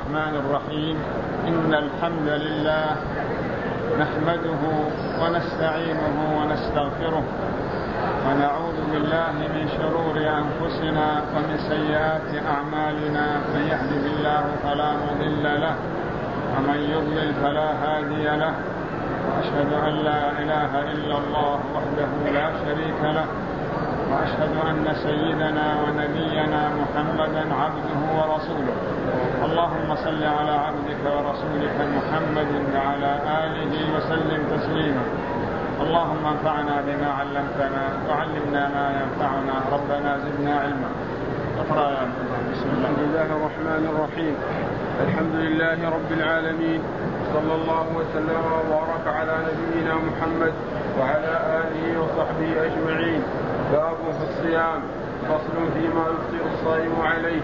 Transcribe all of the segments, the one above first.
الرحمن الرحيم. إن الحمد لله نحمده ونستعينه ونستغفره ونعوذ بالله من شرور أنفسنا ومن سيئات أعمالنا. من يهده الله فلا مضل له ومن يضلل فلا هادي له. وأشهد أن لا إله إلا الله وحده لا شريك له وأشهد أن سيدنا ونبينا محمدا عبده ورسوله. اللهم صل على عبدك ورسولك محمد وعلى آله وسلم تسليما. اللهم انفعنا بما علمتنا وعلمنا ما ينفعنا. ربنا زدنا علما. اقرأ يا بسم الله. بسم الله الرحمن الرحيم. الحمد لله رب العالمين، صلى الله وسلم وبارك على نبينا محمد وعلى آله وصحبه أجمعين. باب في الصيام، فصل فيما يفطر الصائم عليه.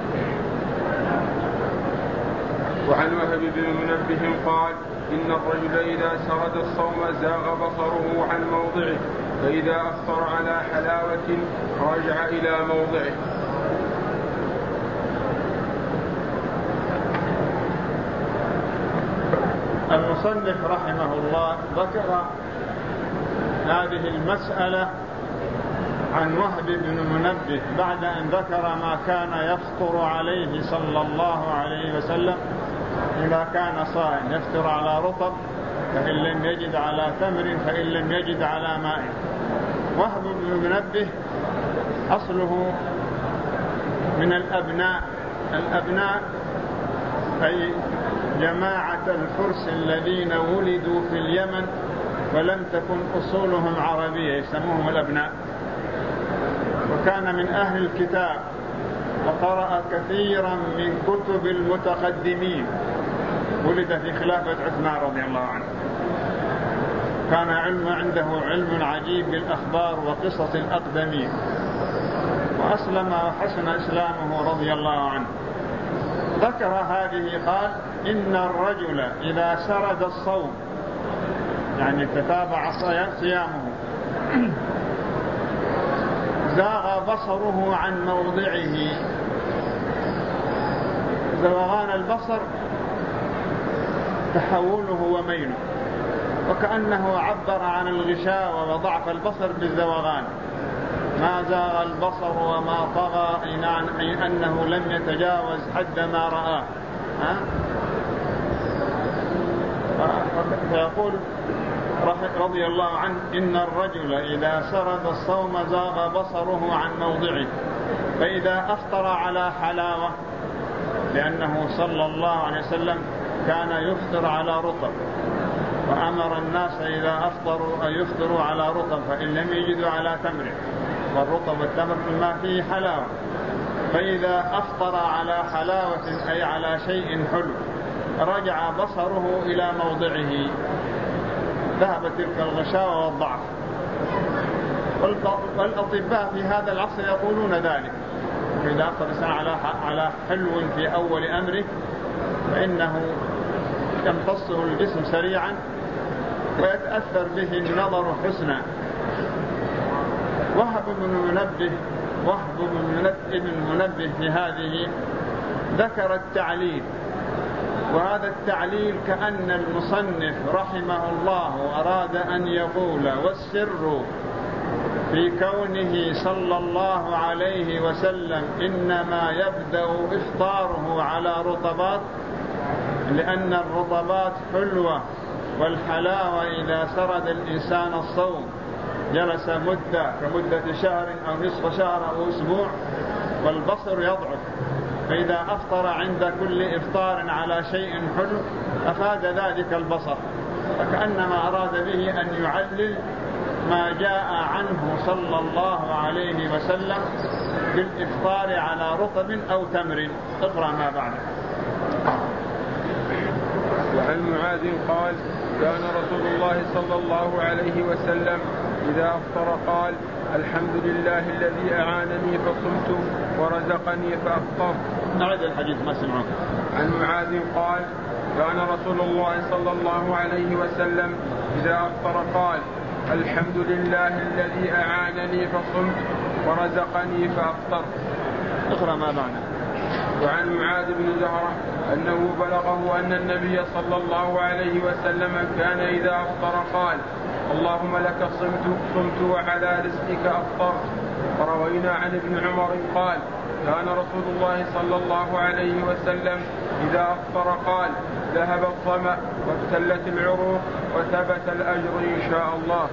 وعن وهب بن منبه قال: إن الرجل إذا سرد الصوم زاغ بصره عن موضعه، فإذا أفطر على حلاوة رجع إلى موضعه. المصنف رحمه الله ذكر هذه المسألة عن وهب بن منبه بعد أن ذكر ما كان يفطر عليه صلى الله عليه وسلم إذا كان صائم، يفطر على رطب فإن لم يجد على تمر فإن لم يجد على ماء. وهب بن منبه أصله من الأبناء أي جماعة الفرس الذين ولدوا في اليمن ولم تكن أصولهم عربية، يسموهم الأبناء. وكان من أهل الكتاب وقرأ كثيرا من كتب المتقدمين. ولد في خلافة عثمان رضي الله عنه. كان عنده علم عجيب بالأخبار وقصص الأقدمين، وأسلم وحسن إسلامه رضي الله عنه. ذكر هذه قال: إن الرجل إذا سرد الصوم، يعني تتابع صيامه، زاغ بصره عن موضعه. زوغان البصر تحوله وميله، وكأنه عبر عن الغشاوة وضعف البصر بالزوغان. ما زاغ البصر وما طغى، أي أنه لم يتجاوز حد ما رآه. فيقول رضي الله عنه: إن الرجل إذا سرد الصوم زاغ بصره عن موضعه، فإذا أفطر على حلاوة، لأنه صلى الله عليه وسلم كان يفطر على رطب، وأمر الناس إذا أفطروا أن يفطروا على رطب فإن لم يجدوا على تمر، والرطب والتمر ما فيه حلاوة. فإذا أفطر على حلاوة أي على شيء حلو رجع بصره إلى موضعه، ذهب تلك الغشاوة والضعف. والأطباء في هذا العصر يقولون ذلك. إذا أفطر الإنسان على حلو في أول أمره فإنه يمتصه الجسم سريعا ويتأثر به النظر حسنا. وهب بن منبه في هذه ذكر التعليل، وهذا التعليل كأن المصنف رحمه الله أراد أن يقول: والسر في كونه صلى الله عليه وسلم إنما يبدأ إفطاره على رطبات، لأن الرطبات حلوة، والحلاوة إذا سرد الإنسان الصوم جلس مدة كمدة شهر أو نصف شهر أو أسبوع والبصر يضعف، فإذا أفطر عند كل إفطار على شيء حلو أفاد ذلك البصر. فكأنما أراد به أن يعلل ما جاء عنه صلى الله عليه وسلم بالإفطار على رطب أو تمر. اقرأ ما بعده. وعن معاذ قال: كان رسول الله صلى الله عليه وسلم إذا أفطر قال: الحمد لله الذي أعانني فصمت ورزقني فأفطرت. نعد الحديث ما سمعه. عن معاذ قال: كان رسول الله صلى الله عليه وسلم إذا أفطر قال: الحمد لله الذي أعانني فصمت ورزقني فأفطرت. اقرأ ما بعده. وعن معاذ بن زهرة أنه بلغه أن النبي صلى الله عليه وسلم كان إذا أفطر قال اللهم لك صمت وعلى رزقك أفطرت. وروينا عن ابن عمر قال كان رسول الله صلى الله عليه وسلم إذا أفطر قال ذهب الظمأ وابتلت العروق وثبت الأجر إن شاء الله.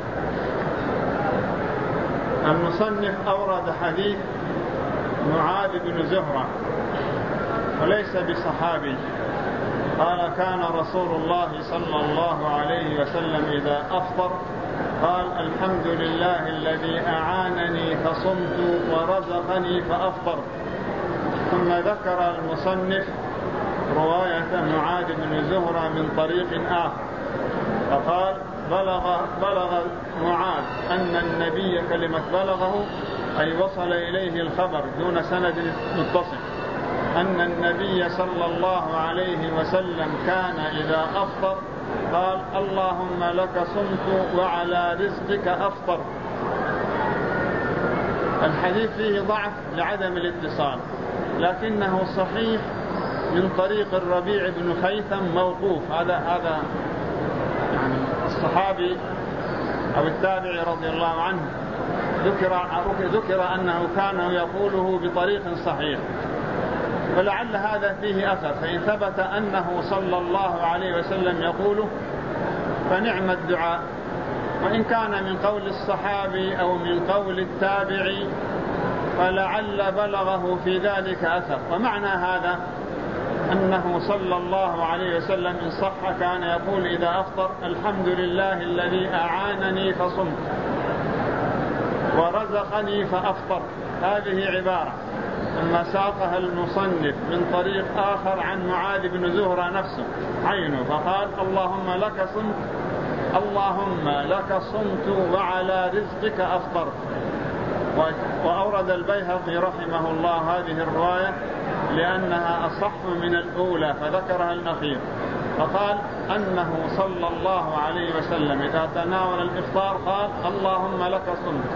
المصنف أورد حديث معاذ بن زهرة وليس بصحابي، قال كان رسول الله صلى الله عليه وسلم إذا أفطر قال الحمد لله الذي أعانني فصمت ورزقني فأفطرت. ثم ذكر المصنف رواية معاذ بن زهرة من طريق آخر فقال بلغ معاذ أن النبي كلمة بلغه أي وصل إليه الخبر دون سند متصل أن النبي صلى الله عليه وسلم كان إذا أفطر قال اللهم لك صمت وعلى رزقك أفطر. الحديث فيه ضعف لعدم الاتصال لكنه صحيح من طريق الربيع بن خيثم موقوف. هذا يعني الصحابي أو التابعي رضي الله عنه ذكر أنه كان يقوله بطريق صحيح، فلعل هذا فيه أثر، فإن ثبت أنه صلى الله عليه وسلم يقوله فنعم الدعاء، وإن كان من قول الصحابي أو من قول التابعي فلعل بلغه في ذلك أثر. ومعنى هذا أنه صلى الله عليه وسلم إن صح كان يقول إذا أفطر الحمد لله الذي أعانني فصمت ورزقني فأفطر. هذه عبارة أما ساقها المصنف من طريق آخر عن معاذ بن زهرة نفسه عينه فقال اللهم لك صمت وعلى رزقك أفطرت. وأورد البيهقي رحمه الله هذه الرواية لأنها أصح من الأولى فذكرها الأخير، فقال أنه صلى الله عليه وسلم إذا تناول الإفطار قال اللهم لك صمت،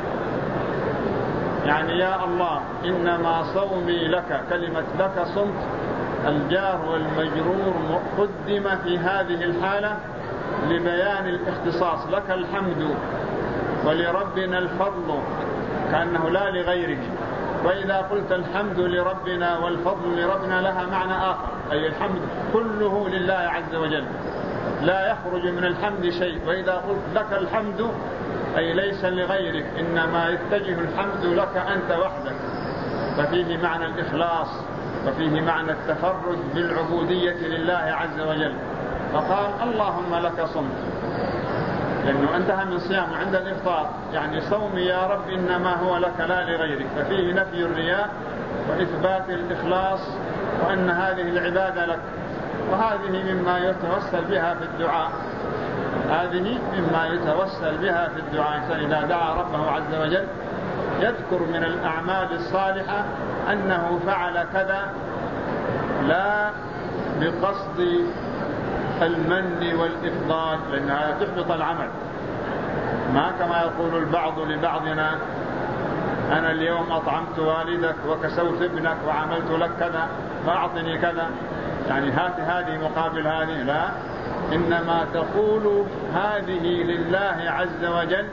يعني يا الله إنما صومي لك. كلمة لك صمت الجار والمجرور قدم في هذه الحالة لبيان الاختصاص، لك الحمد ولربنا الفضل كأنه لا لغيره. وإذا قلت الحمد لربنا والفضل لربنا لها معنى آخر، أي الحمد كله لله عز وجل لا يخرج من الحمد شيء. وإذا قلت لك الحمد أي ليس لغيرك، إنما يتجه الحمد لك أنت وحدك، ففيه معنى الإخلاص وفيه معنى التفرد بالعبودية لله عز وجل. فقال اللهم لك صمت لأنه انتهى من صيامه عند الإفطار، يعني صومي يا رب إنما هو لك لا لغيرك، ففيه نفي الرياء وإثبات الإخلاص وأن هذه العبادة لك. وهذه مما يتوسل بها في الدعاء، هذه مما يتوسل بها في الدعاء. إذا دعا ربه عز وجل يذكر من الأعمال الصالحة أنه فعل كذا لا بقصد المن والإفضال، لأنها تحبط العمل، ما كما يقول البعض لبعضنا أنا اليوم أطعمت والدك وكسوت ابنك وعملت لك كذا فأعطني كذا، يعني هات هذه مقابل هذه. لا، إنما تقول هذه لله عز وجل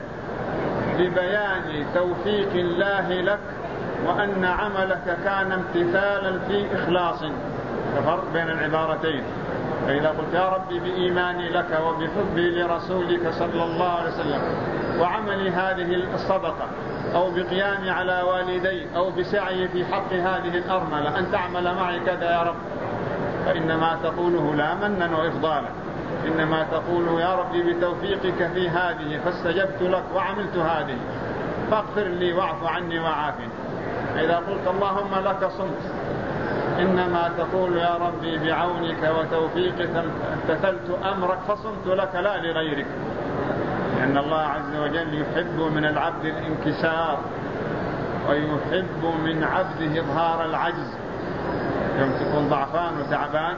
ببيان توفيق الله لك وأن عملك كان امتثالا في إخلاص. ففرق بين العبارتين. فإذا قلت يا ربي بإيماني لك وبحبي لرسولك صلى الله عليه وسلم وعملي هذه الصدقة أو بقيامي على والدي أو بسعي في حق هذه الأرملة أن تعمل معي كذا يا رب، فإنما تقوله لا منا وإفضالا، إنما تقول يا ربي بتوفيقك في هذه فاستجبت لك وعملت هذه فاغفر لي واعف عني وعافني. إذا قلت اللهم لك صمت إنما تقول يا ربي بعونك وتوفيقك امتثلت أمرك فصمت لك لا لغيرك، لأن الله عز وجل يحب من العبد الانكسار ويحب من عبده إظهار العجز. يوم تكون ضعفان وتعبان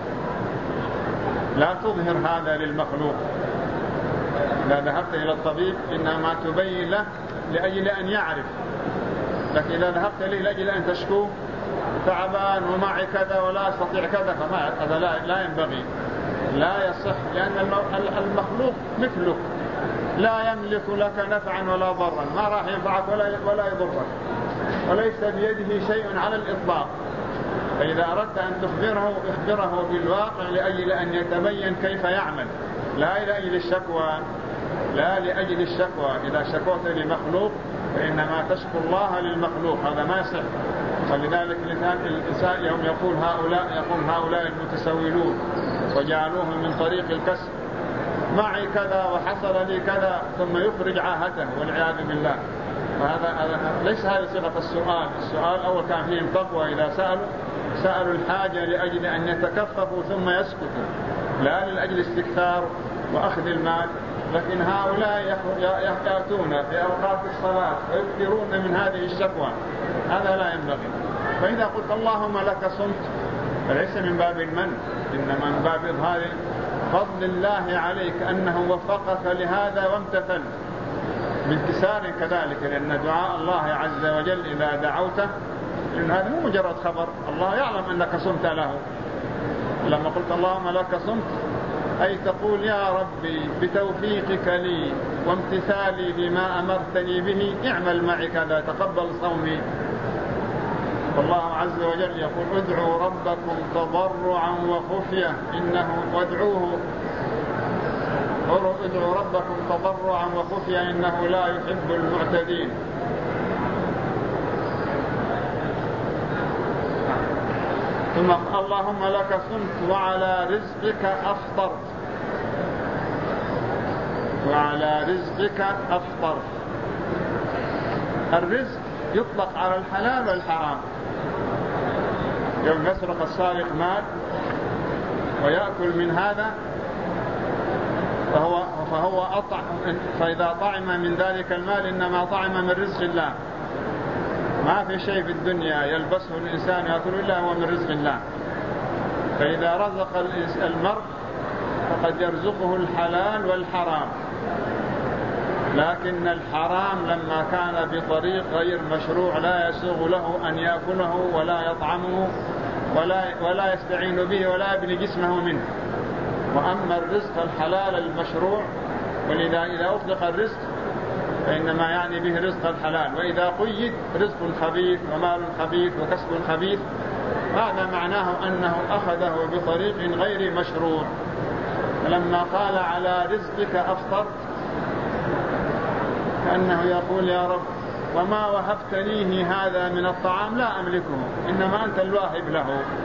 لا تظهر هذا للمخلوق. إذا ذهبت إلى الطبيب إنما تبين له لأجل أن يعرف، لكن إذا ذهبت إليه لأجل أن تشكوه تعبان ومعي كذا ولا أستطيع كذا، هذا لا ينبغي، لا يصح، لأن المخلوق مثلك لا يملك لك نفعا ولا ضرا، ما راح ينفعك ولا يضرك، وليس بيده شيء على الإطلاق. فإذا أردت أن اخبره بالواقع لأجل أن يتبين كيف يعمل، لا لأجل الشكوى، لا لأجل الشكوى. إذا شكوت لمخلوق فإنما تشكو الله للمخلوق، هذا ما يصح. ولذلك الإنسان يوم يقول هؤلاء المتسولون وجعلوه من طريق الكسب، معي كذا وحصل لي كذا، ثم يخرج عاهته والعياذ بالله. وهذا ليس هذا صيغة السؤال. السؤال أول كان فيهم تقوى، إذا سألوا الحاجة لأجل أن يتكففوا ثم يسكتوا، لا لأجل استكثار وأخذ المال. لكن هؤلاء يأتون في أوقات الصلاة ويكثرون من هذه الشكوى، هذا لا ينبغي. فإذا قلت اللهم لك صمت فليس من باب المن، إنما من باب إظهار فضل الله عليك أنه وفقك لهذا وامتثل بامتثال كذلك، لأن دعاء الله عز وجل إذا دعوته، لأن هذا مو مجرد خبر، الله يعلم أنك صمت له. لما قلت اللهم لك صمت أي تقول يا ربي بتوفيقك لي وامتثالي بما أمرتني به اعمل معي كذا، تقبل صومي. والله عز وجل يقول ادعوا ربكم تضرعا وخفية ادعوا ربكم تضرعا وخفية إنه لا يحب المعتدين. ثم اللهم لك صمت وعلى رزقك أفطرت، وعلى رزقك أفطرت. الرزق يطلق على الحلال والحرام. يوم يسرق السارق مال ويأكل من هذا فإذا طعم من ذلك المال إنما طعم من رزق الله. ما في شيء في الدنيا يلبسه الإنسان يأكل إلا هو من رزق الله. فإذا رزق المرء فقد يرزقه الحلال والحرام، لكن الحرام لما كان بطريق غير مشروع لا يسوغ له أن يأكله ولا يطعمه ولا يستعين به ولا يبني جسمه منه. وأما الرزق الحلال المشروع، ولذا إذا أطلق الرزق فإنما يعني به رزق الحلال، وإذا قيد رزق خبيث ومال خبيث وكسب خبيث هذا معناه أنه أخذه بطريق غير مشروع. فلما قال على رزقك أفطرت كأنه يقول يا رب وما وهبتنيه هذا من الطعام لا أملكه، إنما أنت الواهب له.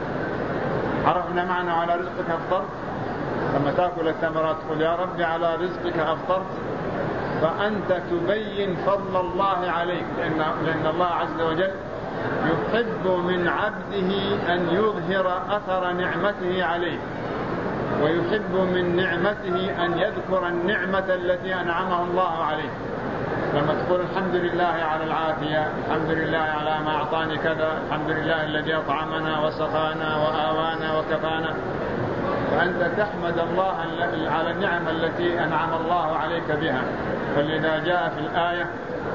عرفنا معنى على رزقك أفطرت. لما تأكل الثمرات تقول يا رب على رزقك أفطرت، فأنت تبين فضل الله عليك، لأن الله عز وجل يحب من عبده أن يظهر أثر نعمته عليه، ويحب من نعمته أن يذكر النعمة التي أنعمه الله عليه. لما تقول الحمد لله على العافية، الحمد لله على ما أعطاني كذا، الحمد لله الذي أطعمنا وسقانا وآوانا وكفانا، فأنت تحمد الله على النعم التي أنعم الله عليك بها. فلذا جاء في الآية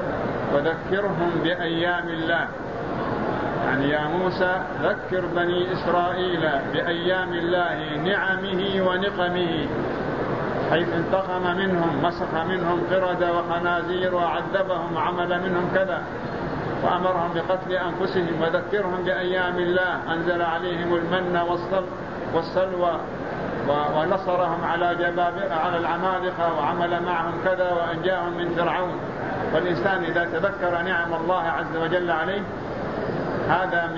وذكرهم بأيام الله، يعني يا موسى ذكر بني إسرائيل بأيام الله نعمه ونقمه، حيث انتقم منهم، مسخ منهم قردة وخنازير وعذبهم، عمل منهم كذا، وأمرهم بقتل أنفسهم. وذكرهم بأيام الله أنزل عليهم المن والسلوى ونصرهم على العمالقة وعمل معهم كذا وأنجاهم من فرعون. والإنسان إذا تذكر نعم الله عز وجل عليه هذا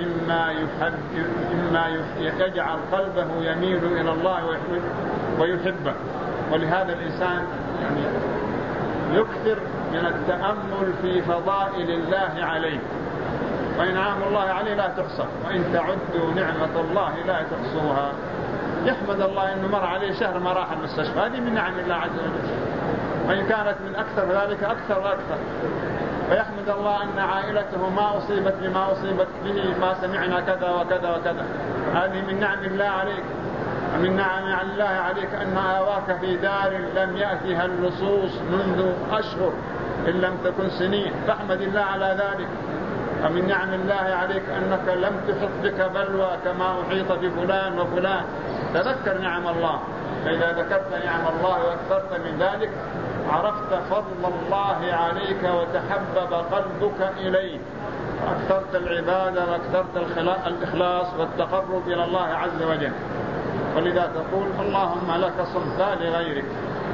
مما يجعل قلبه يميل إلى الله ويحبه. ولهذا الإنسان يعني يكثر من التأمل في فضائل الله عليه، وإنعام الله عليه لا تحصى، وإن تعدوا نعمة الله لا تحصوها. يحمد الله أنه مر عليه شهر ما راح المستشفى، هذه من نعم الله عز وجل، وإن كانت من أكثر ذلك أكثر وأكثر. فيحمد الله أن عائلته ما أصيبت بما أصيبت به، ما سمعنا كذا وكذا وكذا، هذه من نعم الله عليك. ومن نعم الله عليك أن آواك في دار لم يأتها اللصوص منذ أشهر إن لم تكن سنين، فاحمد الله على ذلك. ومن نعم الله عليك أنك لم تحط بك بلوى كما أحيط بفلان وفلان. تذكر نعم الله، فإذا ذكرت نعم الله وأكثرت من ذلك عرفت فضل الله عليك وتحبب قلبك إليه، وأكثرت العبادة وأكثرت الإخلاص والتقرب إلى الله عز وجل. ولذا تقول اللهم لك صمت لا لغيرك،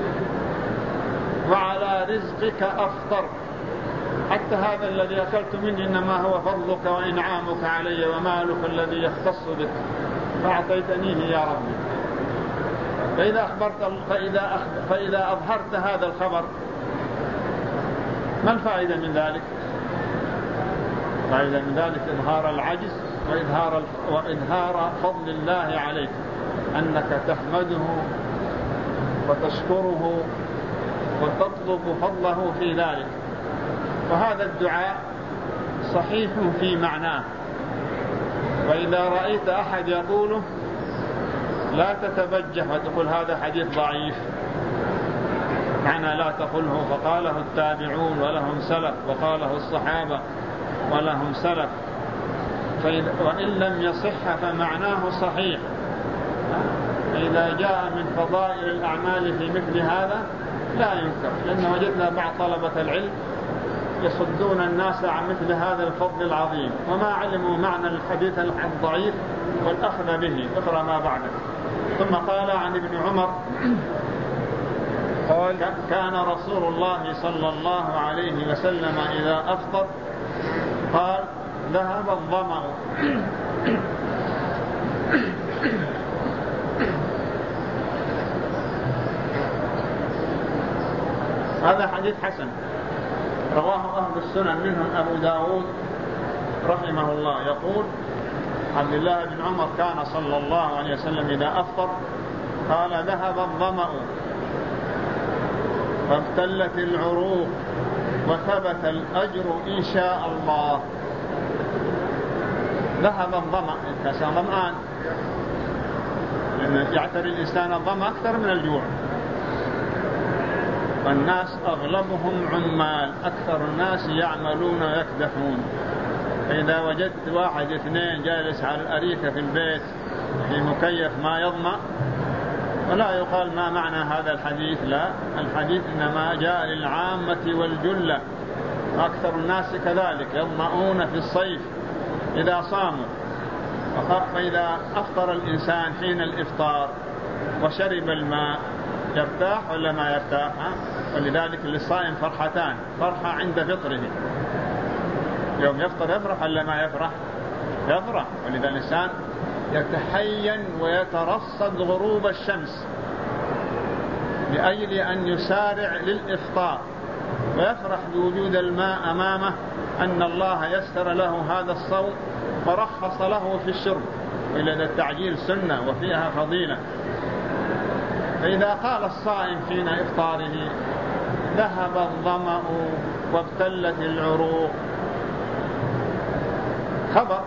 وعلى رزقك أفطرت. حتى هذا الذي أكلت منه إنما هو فضلك وإنعامك علي ومالك الذي يختص بك فأعطيتنيه يا ربي. فإذا أظهرت هذا الخبر ما الفائدة من ذلك؟ فائدة من ذلك إظهار العجز وإظهار فضل الله عليك، أنك تحمده وتشكره وتطلب فضله في ذلك. وهذا الدعاء صحيح في معناه، وإذا رأيت أحد يقوله لا تتبجح وتقول هذا حديث ضعيف، معنى لا تقله، فقاله التابعون ولهم سلف، وقاله الصحابة ولهم سلف، وإن لم يصح فمعناه صحيح. إذا جاء من فضائل الأعمال في مثل هذا لا ينكر، لأن وجدنا بعض طلبة العلم يصدون الناس عن مثل هذا الفضل العظيم وما علموا معنى الحديث الضعيف والأخذ به. اقرأ ما بعده. ثم قال عن ابن عمر قال كان رسول الله صلى الله عليه وسلم إذا أفطر قال ذهب الظمأ. هذا حديث حسن رواه أهل السنن منهم أبو داود رحمه الله، يقول عبد الله بن عمر كان صلى الله عليه وسلم إذا أفطر قال ذهب الظمأ وابتلت العروق وثبت الأجر إن شاء الله. ذهب الظمأ، الإنسان ظمآن، لأن يعتري الإنسان الظمأ أكثر من الجوع، والناس أغلبهم عمال، أكثر الناس يعملون ويكدحون. فإذا وجدت واحد اثنين جالس على الأريكة في البيت في مكيف ما يظمأ، ولا يقال ما معنى هذا الحديث، لا، الحديث إنما جاء للعامة والجلة، أكثر الناس كذلك يظمؤون في الصيف إذا صاموا. فإذا أفطر الإنسان حين الإفطار وشرب الماء يرتاح ولا ما يرتاح؟ ولذلك للصائم فرحتان، فرحة عند فطره، يوم يفطر يفرح ولا ما يفرح؟ يفرح. ولذا الإنسان يتحين ويترصد غروب الشمس لأجل أن يسارع للإفطار، ويفرح بوجود الماء أمامه، أن الله يسر له هذا الصوم فرخص له في الشرب، إلى التعجيل سنة وفيها فضيلة. فإذا قال الصائم حين إفطاره ذهب الظمأ وابتلت العروق، خبر،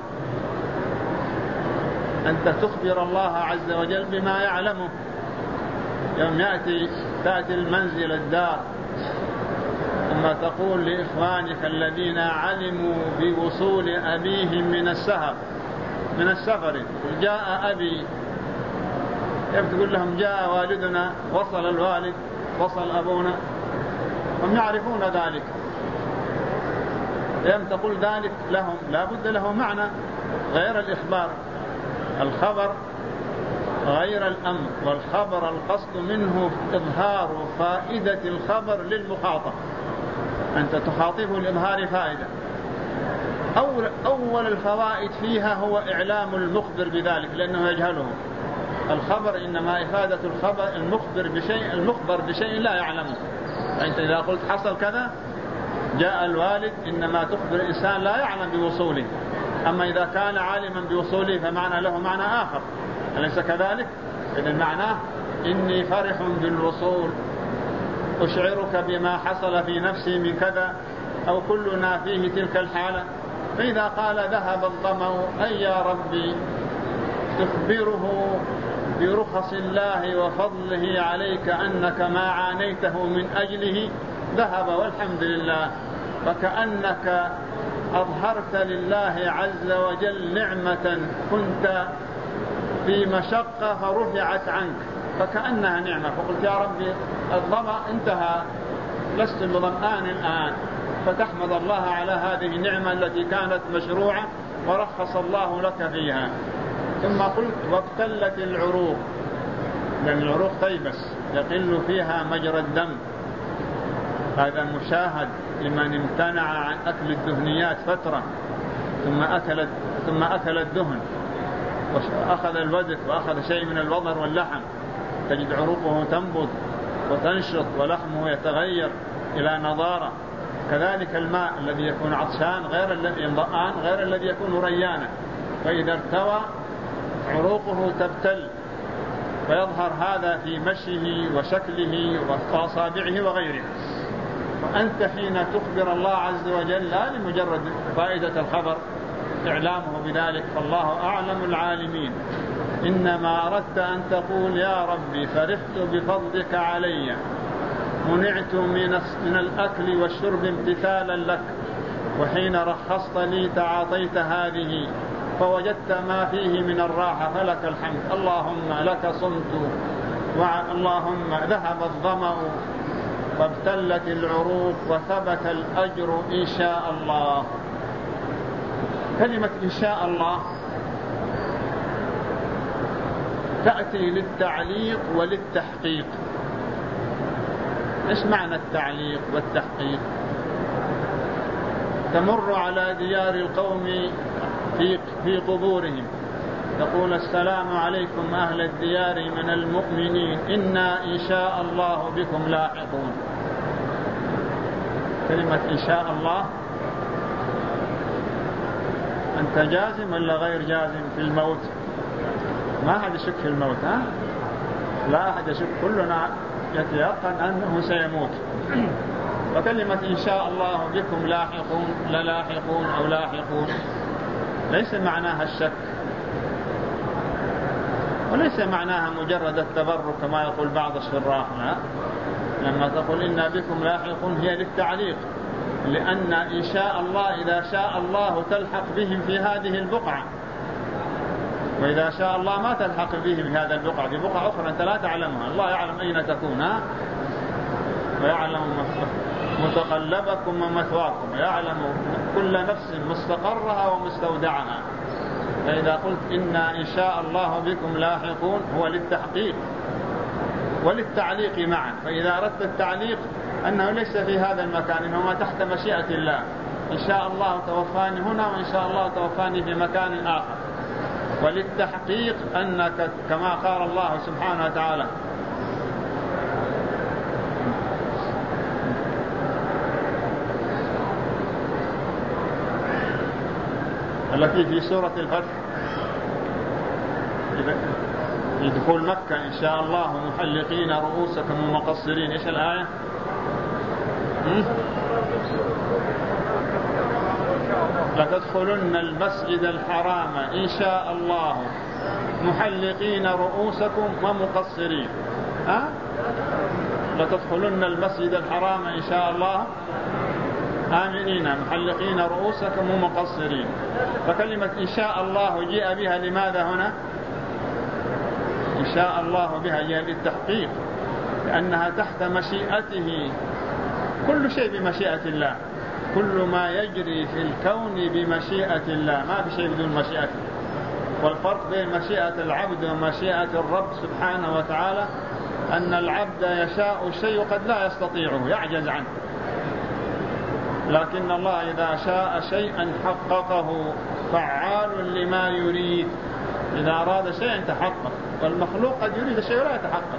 أنت تخبر الله عز وجل بما يعلمه. يوم تأتي المنزل الدار ثم تقول لإخوانك الذين علموا بوصول أبيهم من السفر جاء أبي، تقول لهم جاء والدنا، وصل الوالد، وصل أبونا، هم يعرفون ذلك. يوم تقول ذلك لهم لا بد له معنى غير الإخبار. الخبر غير الأمر، والخبر القصد منه إظهار فائدة الخبر للمخاطب، أنت تخاطبه لإظهار فائدة. أول الفوائد فيها هو إعلام المخبر بذلك لأنه يجهله. الخبر إنما إفادة الخبر المخبر بشيء لا يعلمه. فأنت إذا قلت حصل كذا جاء الوالد إنما تخبر إنسان لا يعلم بوصوله، أما إذا كان عالما بوصوله فمعنى له معنى آخر، أليس كذلك؟ إذن معناه إني فرح بالوصول، أشعرك بما حصل في نفسي من كذا، أو كلنا فيه تلك الحالة. فإذا قال ذهب الظمأ أي يا ربي تخبره برخص الله وفضله عليك أنك ما عانيته من أجله ذهب والحمد لله، فكأنك أظهرت لله عز وجل نعمة كنت في مشقة فرفعت عنك فكأنها نعمة، فقلت يا ربي الظمأ انتهى لست بظمآن الآن، فتحمد الله على هذه النعمة التي كانت مشروعة ورخص الله لك فيها. ثم قلت وابتلت العروق، لأن العروق تيبس يقل فيها مجرى الدم، هذا مشاهد لمن امتنع عن أكل الدهنيات فترة ثم أكل الدهن وأخذ الودك وأخذ شيء من الوضر واللحم، تجد عروقه تنبض وتنشط ولحمه يتغير إلى نضارة. كذلك الماء الذي يكون عطشان غير الذي يكون ريانا، فإذا ارتوى عروقه تبتل، ويظهر هذا في مشيه وشكله وأصابعه وغيره. وأنت حين تخبر الله عز وجل لا لمجرد فائدة الخبر إعلامه بذلك، فالله أعلم العالمين، إنما أردت أن تقول يا ربي فرحت بفضلك علي، منعت من الأكل والشرب امتثالا لك، وحين رخصت لي تعاطيت هذه فوجدت ما فيه من الراحة، فلك الحمد. اللهم لك صمت، اللهم ذهب الظمأ وابتلت العروق وثبت الأجر إن شاء الله. كلمة إن شاء الله تأتي للتعليق وللتحقيق. إيش معنى التعليق والتحقيق؟ تمر على ديار القوم في قبورهم تقول السلام عليكم أهل الديار من المؤمنين إنا إن شاء الله بكم لاحقون. كلمة إن شاء الله أنت جازم ولا غير جازم في الموت؟ ما أحد يشك في الموت، ها؟ لا أحد يشك، كلنا يتيقن أنه سيموت. وكلمة إن شاء الله بكم لاحقون للاحقون أو لاحقون ليس معناها الشك، وليس معناها مجرد التبرك كما يقول بعض الشراح. لما تقول إنا بكم لاحقون هي للتعليق، لأن إن شاء الله إذا شاء الله تلحق بهم في هذه البقعة، وإذا شاء الله ما تلحق بهم في هذا البقعة، في بقعة أخرى أنت لا تعلمها، الله يعلم أين تكون، ويعلم متقلبكم ومثواكم، ويعلم كل نفس مستقرها ومستودعها. فإذا قلت إنا إن شاء الله بكم لاحقون هو للتحقيق وللتعليق معا. فإذا أردت التعليق أنه ليس في هذا المكان، إنما تحت مشيئة الله، إن شاء الله توفاني هنا وإن شاء الله توفاني في مكان آخر. وللتحقيق أنك كما قال الله سبحانه وتعالى التي في سورة الفتح في دخول مكة إن شاء الله محلقين رؤوسكم ومقصرين. إيش الآية؟ لتدخلن المسجد الحرام إن شاء الله محلقين رؤوسكم ومقصرين. لتدخلن المسجد الحرام إن شاء الله آمنين محلقين رؤوسكم ومقصرين. فكلمة إن شاء الله جاء بها لماذا هنا؟ إن شاء الله بها جاء للتحقيق، لأنها تحت مشيئته، كل شيء بمشيئة الله، كل ما يجري في الكون بمشيئة الله، ما في شيء بدون مشيئته. والفرق بين مشيئة العبد ومشيئة الرب سبحانه وتعالى أن العبد يشاء الشيء قد لا يستطيعه، يعجز عنه، لكن الله إذا شاء شيئا حققه، فعال لما يريد. إذا أراد شيئا تحقق، والمخلوق قد يريد شيء ولا يتحقق.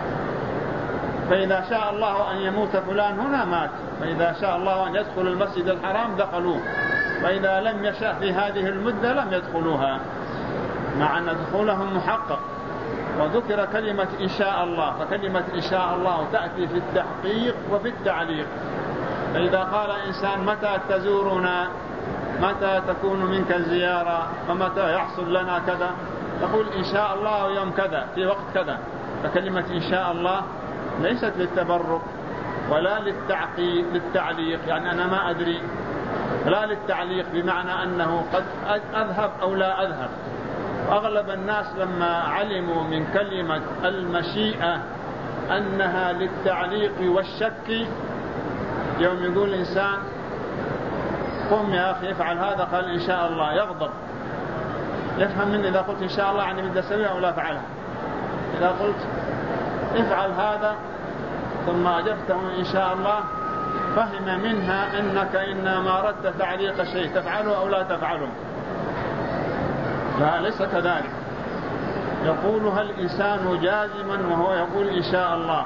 فإذا شاء الله أن يموت فلان هنا مات، فإذا شاء الله أن يدخل المسجد الحرام دخلوه، وإذا لم يشاء في هذه المدة لم يدخلوها، مع أن دخولهم محقق. وذكر كلمة إن شاء الله، فكلمة إن شاء الله تأتي في التحقيق وفي التعليق. فإذا قال إنسان متى تزورنا، متى تكون منك الزيارة، ومتى يحصل لنا كذا، تقول إن شاء الله يوم كذا في وقت كذا. فكلمة إن شاء الله ليست للتبرك ولا للتعليق، يعني أنا ما أدري لا للتعليق بمعنى أنه قد أذهب أو لا أذهب. أغلب الناس لما علموا من كلمة المشيئة أنها للتعليق والشك، يوم يقول الإنسان قم يا أخي افعل هذا، قال إن شاء الله، يغضب، يفهم مني إذا قلت إن شاء الله يعني بدي أسويها أو لا أفعلها. إذا قلت افعل هذا ثم أجبته إن شاء الله، فهم منها أنك إنما أردت تعليق شيء تفعله أو لا تفعله. لا، ليس كذلك. يقولها الإنسان جازما وهو يقول إن شاء الله،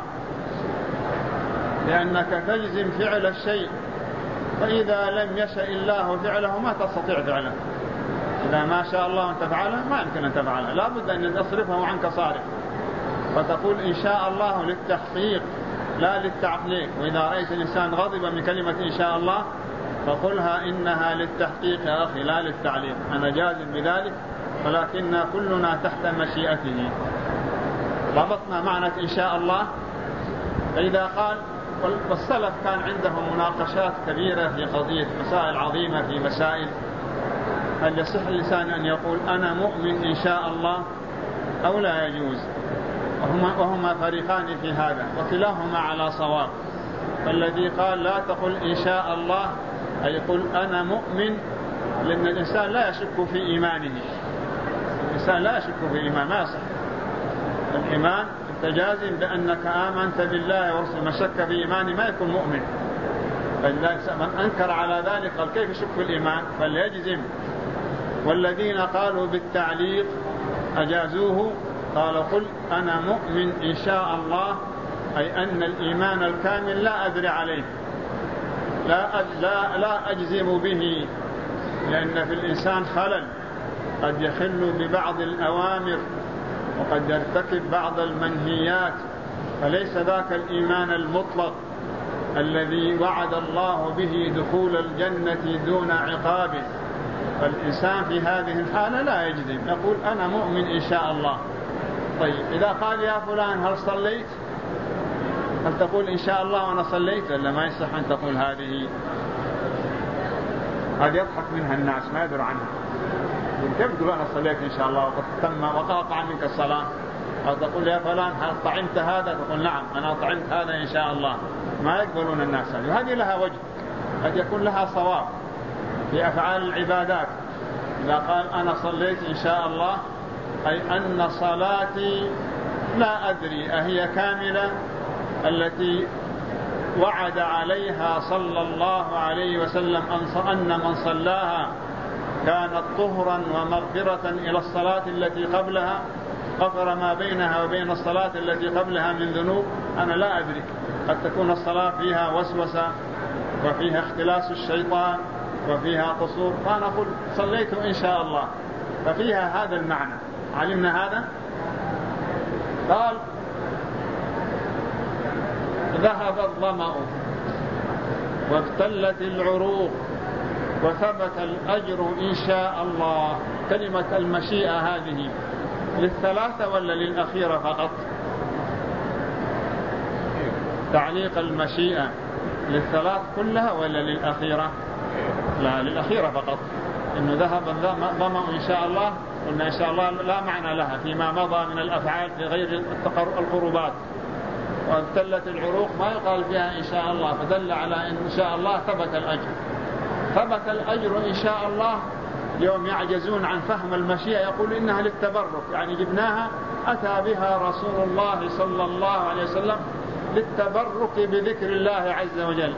لأنك تجزم فعل الشيء، فإذا لم يشاء الله فعله ما تستطيع فعله. إذا ما شاء الله أن تفعله ما يمكن أن تفعله، لا بد أن تصرفه عنك صارف. فتقول إن شاء الله للتحقيق لا للتعليق. وإذا رأيت الإنسان غضب من كلمة إن شاء الله فقلها إنها للتحقيق يا أخي لا للتعليق، أنا جازم بذلك، ولكن كلنا تحت مشيئته. ضبطنا معنى إن شاء الله. فإذا قال، والسلف كان عندهم مناقشات كبيرة في قضية مسائل عظيمة، في مسائل هل يصح الإنسان أن يقول أنا مؤمن إن شاء الله أو لا يجوز، وهما فريقان في هذا، وكلاهما على صواب. فالذي قال لا تقل إن شاء الله أي قل أنا مؤمن، لأن الإنسان لا يشك في إيمانه. الإنسان لا يشك في إيمان، ما يصح الإيمان. التجازم بأنك آمنت بالله ورسوله، من شك في إيمانه ما يكون مؤمن. فلذلك من أنكر على ذلك قال كيف يشك في الإيمان، فليجزم. والذين قالوا بالتعليق أجازوه، قال قل أنا مؤمن إن شاء الله، أي أن الإيمان الكامل لا أدري عليه، لا أجزم به، لأن في الإنسان خلل، قد يخل ببعض الأوامر وقد يرتكب بعض المنهيات، فليس ذاك الإيمان المطلق الذي وعد الله به دخول الجنة دون عقاب. فالإنسان في هذه الحالة لا يجزم، يقول أنا مؤمن إن شاء الله. طيب إذا قال يا فلان هل صليت، هل تقول إن شاء الله وأنا صليت، ولا ما يصح أن تقول هذه يضحك منها الناس ما يدر عنها. كيف تقول أنا صليت إن شاء الله وقد تم وقع منك الصلاة؟ أو تقول يا فلان هل طعمت هذا، تقول نعم أنا طعمت هذا إن شاء الله. ما يقبلون الناس هذه، وهذه لها وجه، قد يكون لها صواب في أفعال العبادات. إذا قال أنا صليت إن شاء الله أي أن صلاتي لا أدري أهي كاملة التي وعد عليها صلى الله عليه وسلم أن من صلاها كانت طهرا ومغفرة إلى الصلاة التي قبلها، غفر ما بينها وبين الصلاة التي قبلها من ذنوب. أنا لا أدري، قد تكون الصلاة فيها وسوسة وفيها اختلاس الشيطان وفيها قصور، فأنا أقول صليت إن شاء الله، ففيها هذا المعنى. علمنا هذا. قال ذهب الظمأ وابتلت العروق وثبت الأجر إن شاء الله. كلمة المشيئة هذه للثلاثة ولا للأخيرة فقط؟ تعليق المشيئة للثلاث كلها ولا للأخيرة؟ لا، للأخيرة فقط. إنه ذهب الظمأ إن شاء الله، قلنا إن شاء الله لا معنى لها فيما مضى من الأفعال في غير القربات. وابتلت العروق ما يقال فيها إن شاء الله، فدل على إن شاء الله ثبت الأجر. ثبت الأجر إن شاء الله. يوم يعجزون عن فهم المشيئة يقول إنها للتبرك، يعني جبناها أتى بها رسول الله صلى الله عليه وسلم للتبرك بذكر الله عز وجل.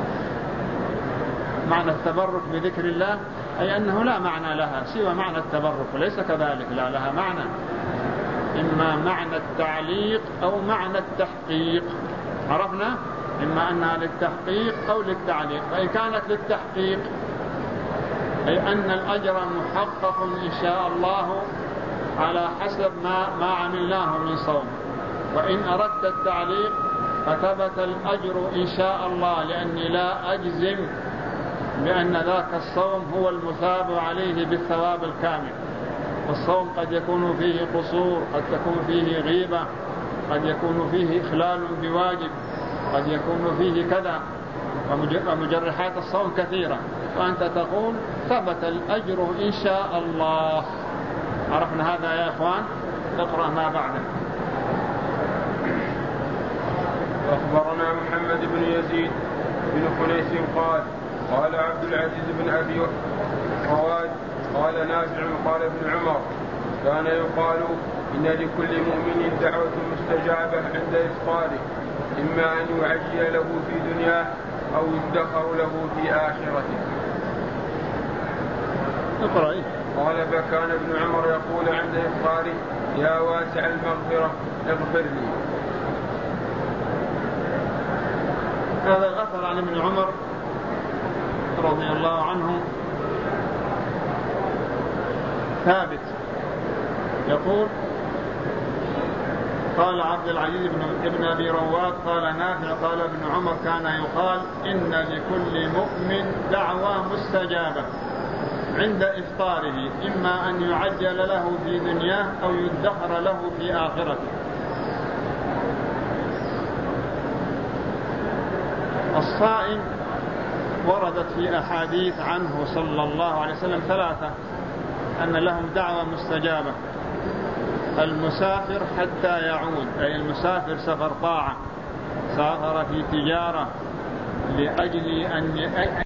معنى التبرك بذكر الله أي أنه لا معنى لها سوى معنى التبرك، وليس كذلك، لا لها معنى، إما معنى التعليق أو معنى التحقيق. عرفنا؟ إما أنها للتحقيق أو للتعليق. فإن كانت للتحقيق أي أن الأجر محقق إن شاء الله على حسب ما عملناه من صوم. وإن أردت التعليق فثبت الأجر إن شاء الله، لأني لا أجزم بأن ذاك الصوم هو المثاب عليه بالثواب الكامل. الصوم قد يكون فيه قصور، قد تكون فيه غيبة، قد يكون فيه إخلال بواجب، قد يكون فيه كذا، ومجرحات الصوم كثيرة. وأنت تقول ثبت الأجر إن شاء الله. عرفنا هذا يا إخوان؟ اقرأ ما بعده. أخبرنا محمد بن يزيد بن خنيس قال قال عبد العزيز بن أبي رواد قال نافع قال ابن عمر كان يقال إن لكل مؤمن دعوة مستجابة عند إفطاره، إما أن يعجل له في دنياه أو يدخر له في آخرته. قال فكان ابن عمر يقول عند إفطاره يا واسع المغفرة اغفر لي. هذا الأثر عن ابن عمر رضي الله عنه ثابت، يقول قال عبد العزيز بن أبي رواد قال نافع قال ابن عمر كان يقال إن لكل مؤمن دعوة مستجابة عند إفطاره، إما أن يعجل له في دنياه أو يدخر له في آخرته. الصائم وردت في أحاديث عنه صلى الله عليه وسلم ثلاثة أن لهم دعوة مستجابة: المسافر حتى يعود، أي المسافر سفر طاعة، سافر في تجارة لأجل أن